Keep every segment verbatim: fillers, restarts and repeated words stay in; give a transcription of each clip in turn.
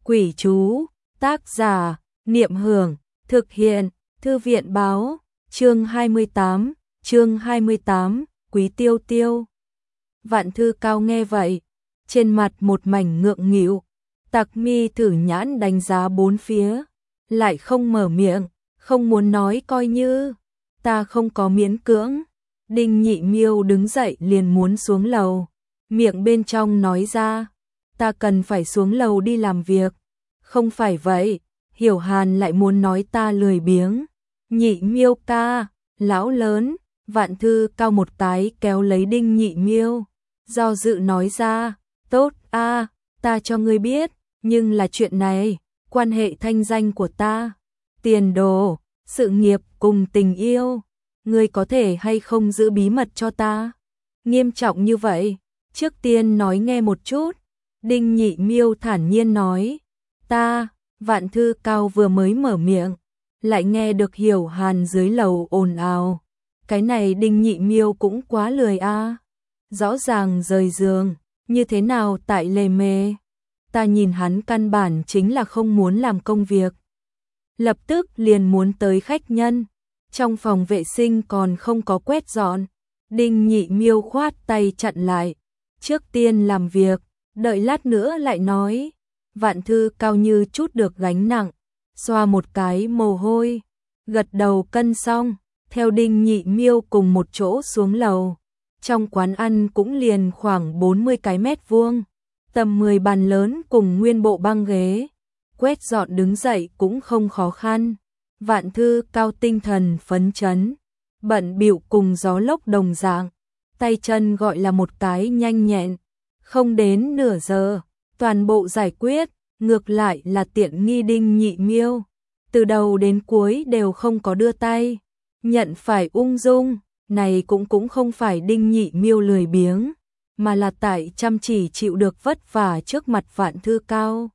Quỷ chú, tác giả, Niệm Hưởng, thực hiện, Thư viện báo, chương hai mươi tám, chương hai mươi tám, Quý Tiêu Tiêu. Vạn Thư Cao nghe vậy, trên mặt một mảnh ngượng nghịu, Tặc Mi thử nhãn đánh giá bốn phía, lại không mở miệng, không muốn nói coi như, ta không có miễn cưỡng. Đinh Nhị Miêu đứng dậy liền muốn xuống lầu, miệng bên trong nói ra, ta cần phải xuống lầu đi làm việc. Không phải vậy, Hiểu Hàn lại muốn nói ta lười biếng. Nhị Miêu ca, lão lớn, Vạn Thư Cao một cái kéo lấy Đinh Nhị Miêu, do dự nói ra, tốt a, ta cho ngươi biết, nhưng là chuyện này, quan hệ thanh danh của ta, tiền đồ, sự nghiệp cùng tình yêu, ngươi có thể hay không giữ bí mật cho ta? Nghiêm trọng như vậy, trước tiên nói nghe một chút. Đinh Nhị Miêu thản nhiên nói, ta, Vạn Thư Cao vừa mới mở miệng, lại nghe được Hiểu Hàn dưới lầu ồn ào. Cái này Đinh Nhị Miêu cũng quá lười a. Rõ ràng rời giường, như thế nào tại lề mề. Ta nhìn hắn căn bản chính là không muốn làm công việc. Lập tức liền muốn tới khách nhân, trong phòng vệ sinh còn không có quét dọn. Đinh Nhị Miêu khoát tay chặn lại, trước tiên làm việc, đợi lát nữa lại nói. Vạn Thư Cao như chút được gánh nặng, xoa một cái mồ hôi, gật đầu cân xong, theo Đinh Nhị Miêu cùng một chỗ xuống lầu. Trong quán ăn cũng liền khoảng bốn mươi cái mét vuông, tầm mười bàn lớn cùng nguyên bộ băng ghế, quét dọn đứng dậy cũng không khó khăn. Vạn Thư Cao tinh thần phấn chấn, bận bịu cùng gió lốc đồng dạng, tay chân gọi là một cái nhanh nhẹn, không đến nửa giờ, toàn bộ giải quyết, ngược lại là tiện nghi Đinh Nhị Miêu, từ đầu đến cuối đều không có đưa tay, nhận phải ung dung, này cũng cũng không phải Đinh Nhị Miêu lười biếng, mà là tại chăm chỉ chịu được vất vả trước mặt Vạn Thư Cao.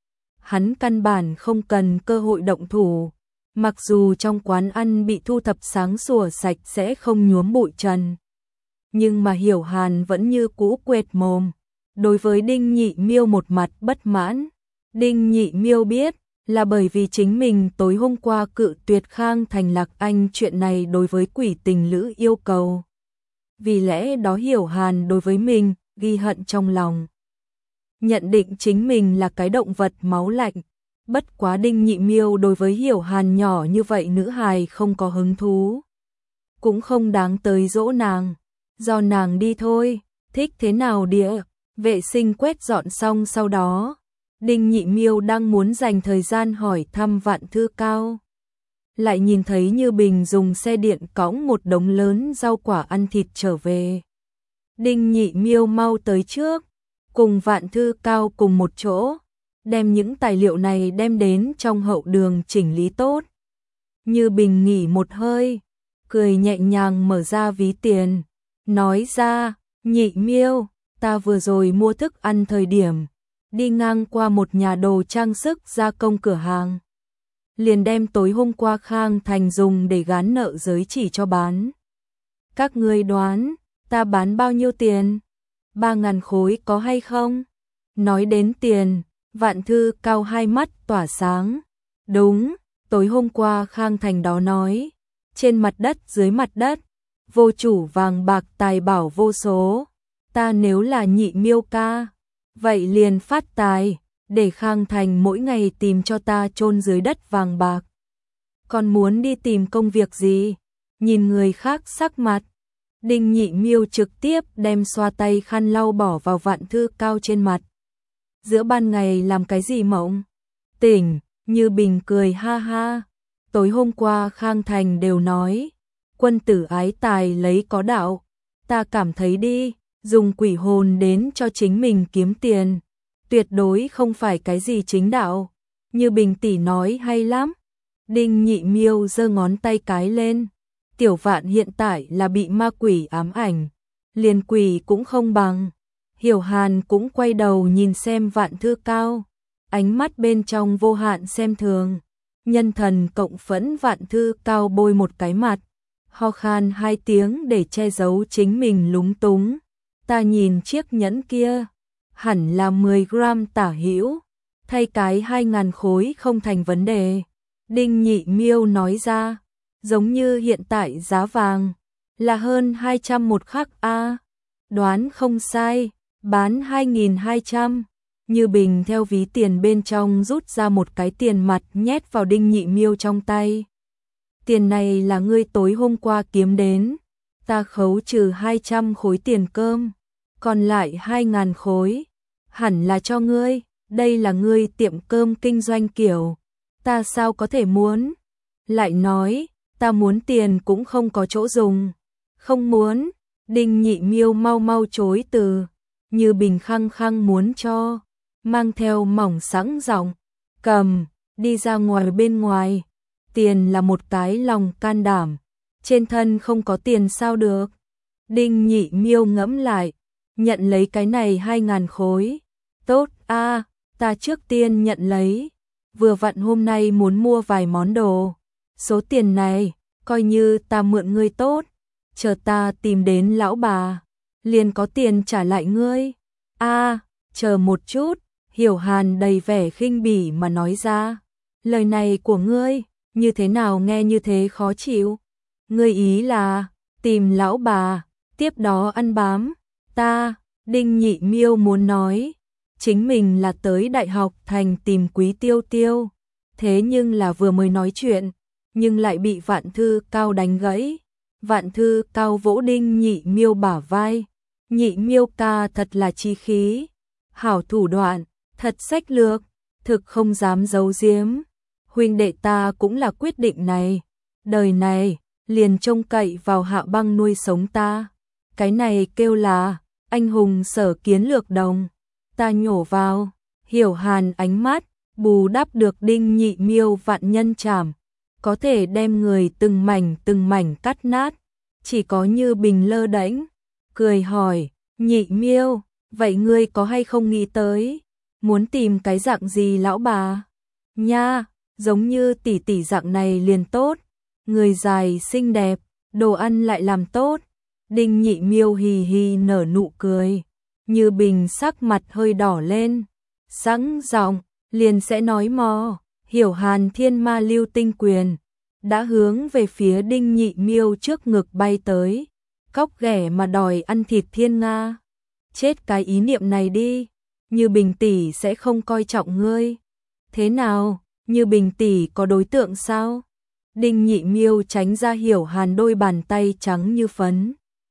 Hắn căn bản không cần cơ hội động thủ, mặc dù trong quán ăn bị thu thập sáng sủa sạch sẽ không nhuốm bụi trần, nhưng mà Hiểu Hàn vẫn như cũ quệt mồm, đối với Đinh Nhị Miêu một mặt bất mãn. Đinh Nhị Miêu biết là bởi vì chính mình tối hôm qua cự tuyệt Khang Thành Lạc Anh chuyện này đối với Quỷ Tình Lữ yêu cầu. Vì lẽ đó Hiểu Hàn đối với mình ghi hận trong lòng, nhận định chính mình là cái động vật máu lạnh. Bất quá Đinh Nhị Miêu đối với Hiểu Hàn nhỏ như vậy nữ hài không có hứng thú, cũng không đáng tới dỗ nàng, do nàng đi thôi, thích thế nào địa. Vệ sinh quét dọn xong sau đó, Đinh Nhị Miêu đang muốn dành thời gian hỏi thăm Vạn Thư Cao, lại nhìn thấy Như Bình dùng xe điện cõng một đống lớn rau quả ăn thịt trở về. Đinh Nhị Miêu mau tới trước, cùng Vạn Thư Cao cùng một chỗ, đem những tài liệu này đem đến trong hậu đường chỉnh lý tốt. Như Bình nghỉ một hơi, cười nhẹ nhàng mở ra ví tiền, nói ra, Nhị Miêu, ta vừa rồi mua thức ăn thời điểm, đi ngang qua một nhà đồ trang sức gia công cửa hàng, liền đem tối hôm qua Khang Thành dùng để gán nợ giới chỉ cho bán. Các ngươi đoán, ta bán bao nhiêu tiền? Ba ngàn khối có hay không? Nói đến tiền, Vạn Thư Cao hai mắt tỏa sáng. Đúng, tối hôm qua Khang Thành đó nói, trên mặt đất dưới mặt đất, vô chủ vàng bạc tài bảo vô số. Ta nếu là Nhị Miêu ca, vậy liền phát tài, để Khang Thành mỗi ngày tìm cho ta chôn dưới đất vàng bạc. Còn muốn đi tìm công việc gì? Nhìn người khác sắc mặt, Đinh Nhị Miêu trực tiếp đem xoa tay khăn lau bỏ vào Vạn Thư Cao trên mặt. Giữa ban ngày làm cái gì mộng? Tỉnh, Như Bình cười ha ha. Tối hôm qua Khang Thành đều nói, quân tử ái tài lấy có đạo. Ta cảm thấy đi, dùng quỷ hồn đến cho chính mình kiếm tiền, tuyệt đối không phải cái gì chính đạo. Như Bình tỷ nói hay lắm. Đinh Nhị Miêu giơ ngón tay cái lên. Tiểu Vạn hiện tại là bị ma quỷ ám ảnh, liền quỷ cũng không bằng. Hiểu Hàn cũng quay đầu nhìn xem Vạn Thư Cao, ánh mắt bên trong vô hạn xem thường. Nhân thần cộng phẫn Vạn Thư Cao bôi một cái mặt, ho khan hai tiếng để che giấu chính mình lúng túng. Ta nhìn chiếc nhẫn kia, hẳn là mười gram tả hữu, thay cái hai ngàn khối không thành vấn đề. Đinh Nhị Miêu nói ra, giống như hiện tại giá vàng là hơn hai trăm một khắc a. Đoán không sai, bán hai nghìn hai trăm. Như Bình theo ví tiền bên trong rút ra một cái tiền mặt nhét vào Đinh Nhị Miêu trong tay. Tiền này là ngươi tối hôm qua kiếm đến, ta khấu trừ hai trăm khối tiền cơm, còn lại hai ngàn khối, hẳn là cho ngươi, đây là ngươi tiệm cơm kinh doanh kiểu, ta sao có thể muốn. Lại nói, ta muốn tiền cũng không có chỗ dùng, không muốn. Đinh Nhị Miêu mau mau chối từ, Như Bình khăng khăng muốn cho, mang theo mỏng sẵn giọng, cầm, đi ra ngoài bên ngoài, tiền là một cái lòng can đảm, trên thân không có tiền sao được. Đinh Nhị Miêu ngẫm lại, nhận lấy cái này hai ngàn khối, tốt a, ta trước tiên nhận lấy, vừa vặn hôm nay muốn mua vài món đồ, số tiền này, coi như ta mượn ngươi tốt, chờ ta tìm đến lão bà, liền có tiền trả lại ngươi. A, chờ một chút, Hiểu Hàn đầy vẻ khinh bỉ mà nói ra, lời này của ngươi, như thế nào nghe như thế khó chịu. Ngươi ý là, tìm lão bà, tiếp đó ăn bám, ta, Đinh Nhị Miêu muốn nói, chính mình là tới Đại học Thành tìm Quý Tiêu Tiêu, thế nhưng là vừa mới nói chuyện, nhưng lại bị Vạn Thư Cao đánh gãy. Vạn Thư Cao vỗ Đinh Nhị Miêu bả vai, Nhị Miêu ca thật là chí khí, hảo thủ đoạn, thật sách lược, thực không dám giấu giếm. Huynh đệ ta cũng là quyết định này, đời này, liền trông cậy vào Hạ Băng nuôi sống ta. Cái này kêu là, anh hùng sở kiến lược đồng. Ta nhổ vào, Hiểu Hàn ánh mắt, bù đắp được Đinh Nhị Miêu vạn nhân trảm, có thể đem người từng mảnh từng mảnh cắt nát. Chỉ có Như Bình lơ đễnh, cười hỏi, Nhị Miêu, vậy ngươi có hay không nghĩ tới, muốn tìm cái dạng gì lão bà? Nha, giống như tỷ tỷ dạng này liền tốt, người dài xinh đẹp, đồ ăn lại làm tốt. Đinh Nhị Miêu hì hì nở nụ cười, Như Bình sắc mặt hơi đỏ lên, sẵn giọng, liền sẽ nói mò, Hiểu Hàn thiên ma lưu tinh quyền, đã hướng về phía Đinh Nhị Miêu trước ngực bay tới, cóc ghẻ mà đòi ăn thịt thiên nga. Chết cái ý niệm này đi, Như Bình tỷ sẽ không coi trọng ngươi. Thế nào, Như Bình tỷ có đối tượng sao? Đinh Nhị Miêu tránh ra Hiểu Hàn đôi bàn tay trắng như phấn.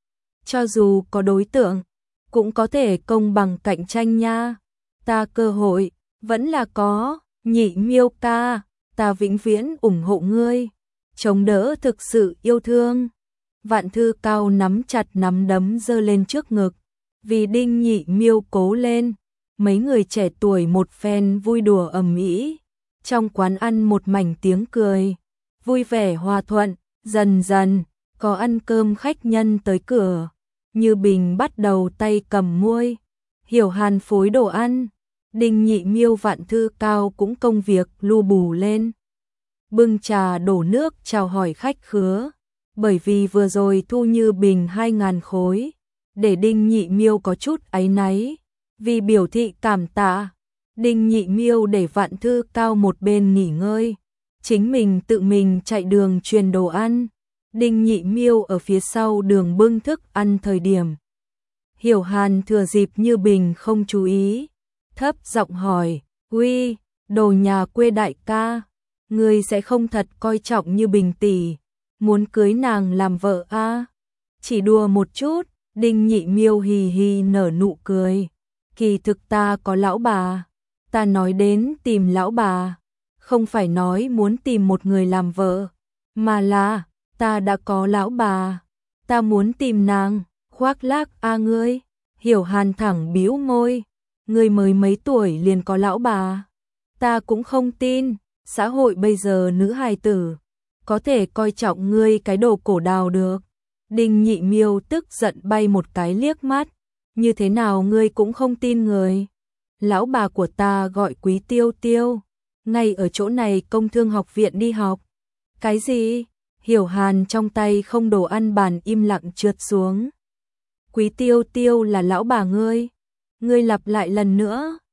Cho dù có đối tượng, cũng có thể công bằng cạnh tranh nha. Ta cơ hội, vẫn là có, Nhị Miêu ca, ta vĩnh viễn ủng hộ ngươi, chống đỡ thực sự yêu thương. Vạn Thư Cao nắm chặt nắm đấm giơ lên trước ngực, vì Đinh Nhị Miêu cố lên. Mấy người trẻ tuổi một phen vui đùa ầm ĩ, trong quán ăn một mảnh tiếng cười, vui vẻ hòa thuận. Dần dần, có ăn cơm khách nhân tới cửa, Như Bình bắt đầu tay cầm muôi, Hiểu Hàn phối đồ ăn, Đinh Nhị Miêu Vạn Thư Cao cũng công việc lu bù lên. Bưng trà đổ nước chào hỏi khách khứa, bởi vì vừa rồi thu Như Bình hai ngàn khối, để Đinh Nhị Miêu có chút áy náy, vì biểu thị cảm tạ, Đinh Nhị Miêu để Vạn Thư Cao một bên nghỉ ngơi, chính mình tự mình chạy đường truyền đồ ăn. Đinh Nhị Miêu ở phía sau đường bưng thức ăn thời điểm, Hiểu Hàn thừa dịp Như Bình không chú ý, thấp giọng hỏi, uy, đồ nhà quê đại ca, ngươi sẽ không thật coi trọng Như Bình tỷ, muốn cưới nàng làm vợ a? À? Chỉ đùa một chút. Đinh Nhị Miêu hì hì nở nụ cười, kỳ thực ta có lão bà, ta nói đến tìm lão bà, không phải nói muốn tìm một người làm vợ, mà là, ta đã có lão bà, ta muốn tìm nàng. Khoác lác a ngươi. Hiểu Hàn thẳng bĩu môi, ngươi mới mấy tuổi liền có lão bà, ta cũng không tin, xã hội bây giờ nữ hài tử, có thể coi trọng ngươi cái đồ cổ đào được. Đinh Nhị Miêu tức giận bay một cái liếc mắt, như thế nào ngươi cũng không tin người. Lão bà của ta gọi Quý Tiêu Tiêu, ngay ở chỗ này công thương học viện đi học. Cái gì? Hiểu Hàn trong tay không đồ ăn bàn im lặng trượt xuống. Quý Tiêu Tiêu là lão bà ngươi? Ngươi lặp lại lần nữa.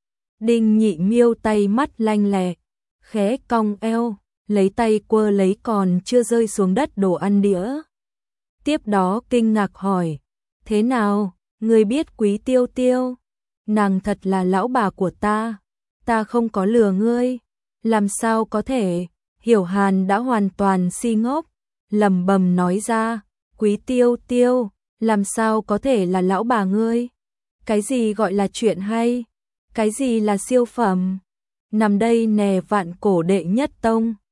Đinh Nhị Miêu tay mắt lanh lẹ, khẽ cong eo, lấy tay quơ lấy còn chưa rơi xuống đất đồ ăn đĩa. Tiếp đó kinh ngạc hỏi, thế nào, ngươi biết Quý Tiêu Tiêu? Nàng thật là lão bà của ta, ta không có lừa ngươi, làm sao có thể? Hiểu Hàn đã hoàn toàn si ngốc, lẩm bẩm nói ra, Quý Tiêu Tiêu, làm sao có thể là lão bà ngươi? Cái gì gọi là chuyện hay? Cái gì là siêu phẩm? Nằm đây nè vạn cổ đệ nhất tông.